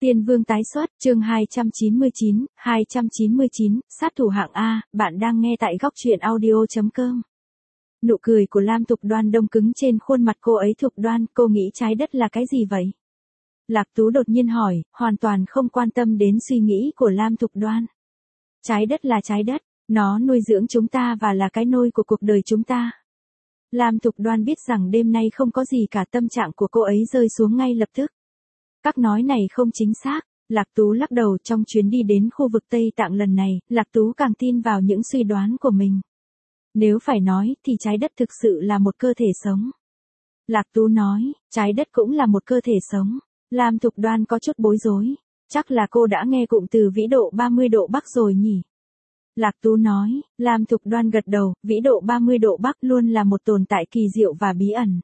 Tiên Vương tái xuất, chương 299, sát thủ hạng A, bạn đang nghe tại góc truyện audio.com. Nụ cười của Lam Thục Đoan đông cứng trên khuôn mặt cô ấy. Thục Đoan, cô nghĩ trái đất là cái gì vậy? Lạc Tú đột nhiên hỏi, hoàn toàn không quan tâm đến suy nghĩ của Lam Thục Đoan. Trái đất là trái đất, nó nuôi dưỡng chúng ta và là cái nôi của cuộc đời chúng ta. Lam Thục Đoan biết rằng đêm nay không có gì cả, tâm trạng của cô ấy rơi xuống ngay lập tức. Các nói này không chính xác, Lạc Tú lắc đầu. Trong chuyến đi đến khu vực Tây Tạng lần này, Lạc Tú càng tin vào những suy đoán của mình. Nếu phải nói thì trái đất thực sự là một cơ thể sống. Lạc Tú nói, trái đất cũng là một cơ thể sống. Lam Thục Đoan có chút bối rối. Chắc là cô đã nghe cụm từ vĩ độ 30 độ Bắc rồi nhỉ? Lạc Tú nói. Lam Thục Đoan gật đầu, vĩ độ 30 độ Bắc luôn là một tồn tại kỳ diệu và bí ẩn.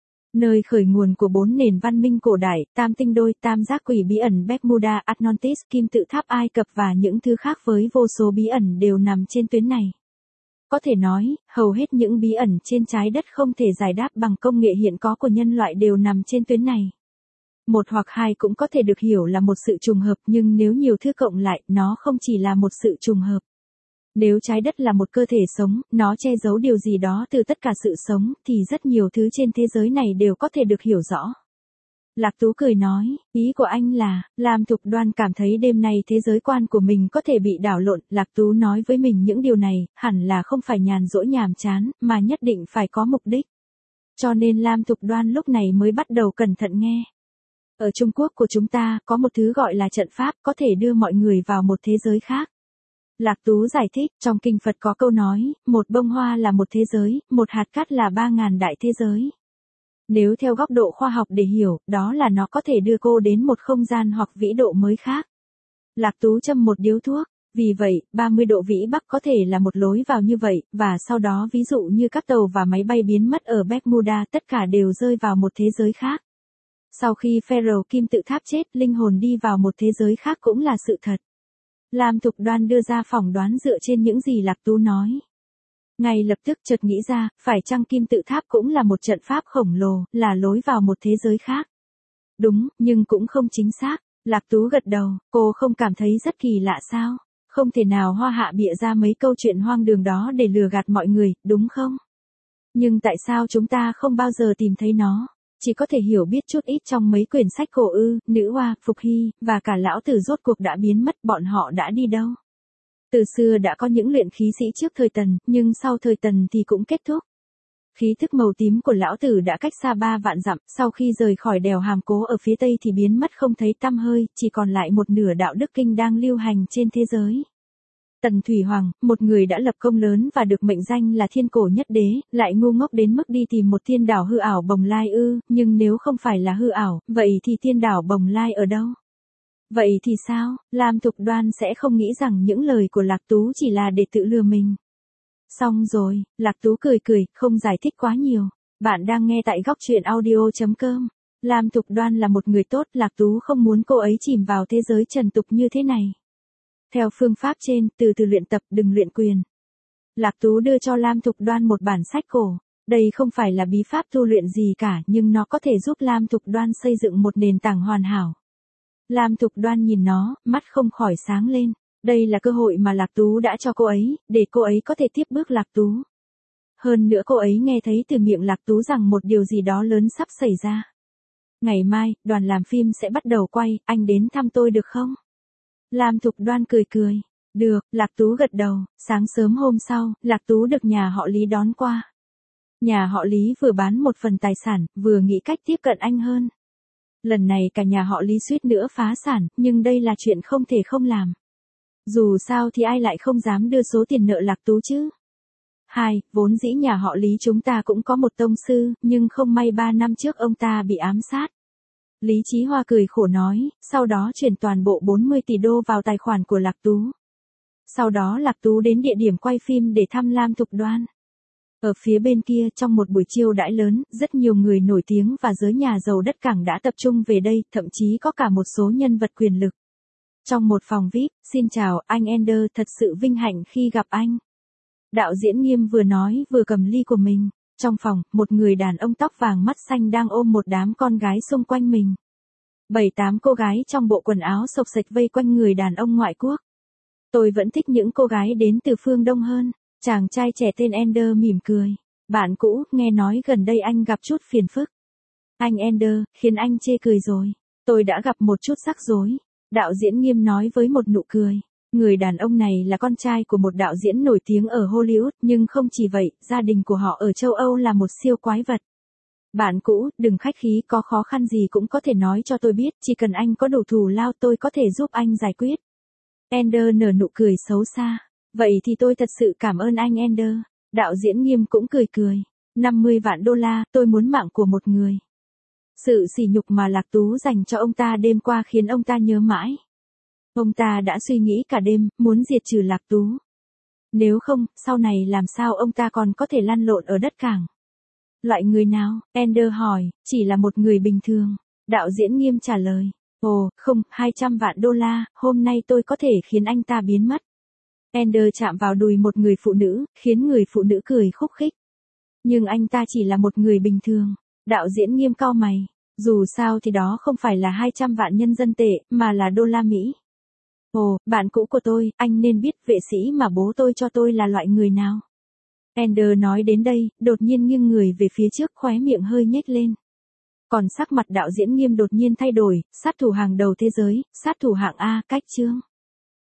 Nơi khởi nguồn của 4 nền văn minh cổ đại, tam tinh đôi, tam giác quỷ bí ẩn Bermuda, Atlantis, kim tự tháp Ai Cập và những thứ khác với vô số bí ẩn đều nằm trên tuyến này. Có thể nói, hầu hết những bí ẩn trên trái đất không thể giải đáp bằng công nghệ hiện có của nhân loại đều nằm trên tuyến này. Một hoặc hai cũng có thể được hiểu là một sự trùng hợp, nhưng nếu nhiều thứ cộng lại, nó không chỉ là một sự trùng hợp. Nếu trái đất là một cơ thể sống, nó che giấu điều gì đó từ tất cả sự sống, thì rất nhiều thứ trên thế giới này đều có thể được hiểu rõ. Lạc Tú cười nói, ý của anh là, Lam Thục Đoan cảm thấy đêm nay thế giới quan của mình có thể bị đảo lộn. Lạc Tú nói với mình những điều này, hẳn là không phải nhàn rỗi nhàm chán, mà nhất định phải có mục đích. Cho nên Lam Thục Đoan lúc này mới bắt đầu cẩn thận nghe. Ở Trung Quốc của chúng ta, có một thứ gọi là trận pháp, có thể đưa mọi người vào một thế giới khác. Lạc Tú giải thích, trong kinh Phật có câu nói, một bông hoa là một thế giới, một hạt cát là 3.000 đại thế giới. Nếu theo góc độ khoa học để hiểu, đó là nó có thể đưa cô đến một không gian hoặc vĩ độ mới khác. Lạc Tú châm một điếu thuốc, vì vậy, 30 độ vĩ Bắc có thể là một lối vào như vậy, và sau đó ví dụ như các tàu và máy bay biến mất ở Bermuda, tất cả đều rơi vào một thế giới khác. Sau khi Pharaoh kim tự tháp chết, linh hồn đi vào một thế giới khác cũng là sự thật. Lam Thục Đoan đưa ra phỏng đoán dựa trên những gì Lạc Tú nói. Ngay lập tức chợt nghĩ ra, phải chăng kim tự tháp cũng là một trận pháp khổng lồ, là lối vào một thế giới khác? Đúng, nhưng cũng không chính xác. Lạc Tú gật đầu, cô không cảm thấy rất kỳ lạ sao? Không thể nào hoa hạ bịa ra mấy câu chuyện hoang đường đó để lừa gạt mọi người, đúng không? Nhưng tại sao chúng ta không bao giờ tìm thấy nó? Chỉ có thể hiểu biết chút ít trong mấy quyển sách cổ ư, Nữ Hoa, Phục Hy, và cả Lão Tử rốt cuộc đã biến mất, bọn họ đã đi đâu? Từ xưa đã có những luyện khí sĩ trước thời Tần, nhưng sau thời Tần thì cũng kết thúc. Khí thức màu tím của Lão Tử đã cách xa 3 vạn dặm, sau khi rời khỏi đèo Hàm Cố ở phía Tây thì biến mất không thấy tăm hơi, chỉ còn lại một nửa đạo đức kinh đang lưu hành trên thế giới. Tần Thủy Hoàng, một người đã lập công lớn và được mệnh danh là thiên cổ nhất đế, lại ngu ngốc đến mức đi tìm một thiên đảo hư ảo Bồng Lai ư? Nhưng nếu không phải là hư ảo, vậy thì thiên đảo Bồng Lai ở đâu? Vậy thì sao? Lam Thục Đoan sẽ không nghĩ rằng những lời của Lạc Tú chỉ là để tự lừa mình. Xong rồi, Lạc Tú cười cười, không giải thích quá nhiều. Bạn đang nghe tại góc truyện audio.com. Lam Thục Đoan là một người tốt, Lạc Tú không muốn cô ấy chìm vào thế giới trần tục như thế này. Theo phương pháp trên, từ từ luyện tập, đừng luyện quyền. Lạc Tú đưa cho Lam Thục Đoan một bản sách cổ. Đây không phải là bí pháp tu luyện gì cả, nhưng nó có thể giúp Lam Thục Đoan xây dựng một nền tảng hoàn hảo. Lam Thục Đoan nhìn nó, mắt không khỏi sáng lên. Đây là cơ hội mà Lạc Tú đã cho cô ấy, để cô ấy có thể tiếp bước Lạc Tú. Hơn nữa cô ấy nghe thấy từ miệng Lạc Tú rằng một điều gì đó lớn sắp xảy ra. Ngày mai, đoàn làm phim sẽ bắt đầu quay, anh đến thăm tôi được không? Lam Thục Đoan cười cười. Được, Lạc Tú gật đầu. Sáng sớm hôm sau, Lạc Tú được nhà họ Lý đón qua. Nhà họ Lý vừa bán một phần tài sản, vừa nghĩ cách tiếp cận anh hơn. Lần này cả nhà họ Lý suýt nữa phá sản, nhưng đây là chuyện không thể không làm. Dù sao thì ai lại không dám đưa số tiền nợ Lạc Tú chứ? Vốn dĩ nhà họ Lý chúng ta cũng có một tông sư, nhưng không may 3 năm trước ông ta bị ám sát. Lý Chí Hoa cười khổ nói, sau đó chuyển toàn bộ 40 tỷ đô vào tài khoản của Lạc Tú. Sau đó Lạc Tú đến địa điểm quay phim để thăm Lam Thục Đoan. Ở phía bên kia, trong một buổi chiêu đãi lớn, rất nhiều người nổi tiếng và giới nhà giàu đất cảng đã tập trung về đây, thậm chí có cả một số nhân vật quyền lực. Trong một phòng VIP, xin chào, anh Ender, thật sự vinh hạnh khi gặp anh. Đạo diễn Nghiêm vừa nói vừa cầm ly của mình. Trong phòng, một người đàn ông tóc vàng mắt xanh đang ôm một đám con gái xung quanh mình. 7-8 cô gái trong bộ quần áo xộc xệch vây quanh người đàn ông ngoại quốc. Tôi vẫn thích những cô gái đến từ phương Đông hơn. Chàng trai trẻ tên Ender mỉm cười. Bạn cũ, nghe nói gần đây anh gặp chút phiền phức. Anh Ender, khiến anh chê cười rồi. Tôi đã gặp một chút rắc rối. Đạo diễn Nghiêm nói với một nụ cười. Người đàn ông này là con trai của một đạo diễn nổi tiếng ở Hollywood, nhưng không chỉ vậy, gia đình của họ ở châu Âu là một siêu quái vật. Bạn cũ, đừng khách khí, có khó khăn gì cũng có thể nói cho tôi biết, chỉ cần anh có đủ thù lao tôi có thể giúp anh giải quyết. Ender nở nụ cười xấu xa. Vậy thì tôi thật sự cảm ơn anh Ender. Đạo diễn Nghiêm cũng cười cười. 50 vạn đô la, tôi muốn mạng của một người. Sự sỉ nhục mà Lạc Tú dành cho ông ta đêm qua khiến ông ta nhớ mãi. Ông ta đã suy nghĩ cả đêm, muốn diệt trừ Lạc Tú. Nếu không, sau này làm sao ông ta còn có thể lăn lộn ở đất cảng? Loại người nào? Ender hỏi, chỉ là một người bình thường. Đạo diễn Nghiêm trả lời. Ồ, không, 200 vạn đô la, hôm nay tôi có thể khiến anh ta biến mất. Ender chạm vào đùi một người phụ nữ, khiến người phụ nữ cười khúc khích. Nhưng anh ta chỉ là một người bình thường. Đạo diễn Nghiêm cau mày. Dù sao thì đó không phải là 200 vạn nhân dân tệ, mà là đô la Mỹ. Ồ, bạn cũ của tôi, anh nên biết vệ sĩ mà bố tôi cho tôi là loại người nào. Ender nói đến đây, đột nhiên nghiêng người về phía trước, khóe miệng hơi nhếch lên. Còn sắc mặt đạo diễn Nghiêm đột nhiên thay đổi, sát thủ hàng đầu thế giới, sát thủ hạng A, cách chương.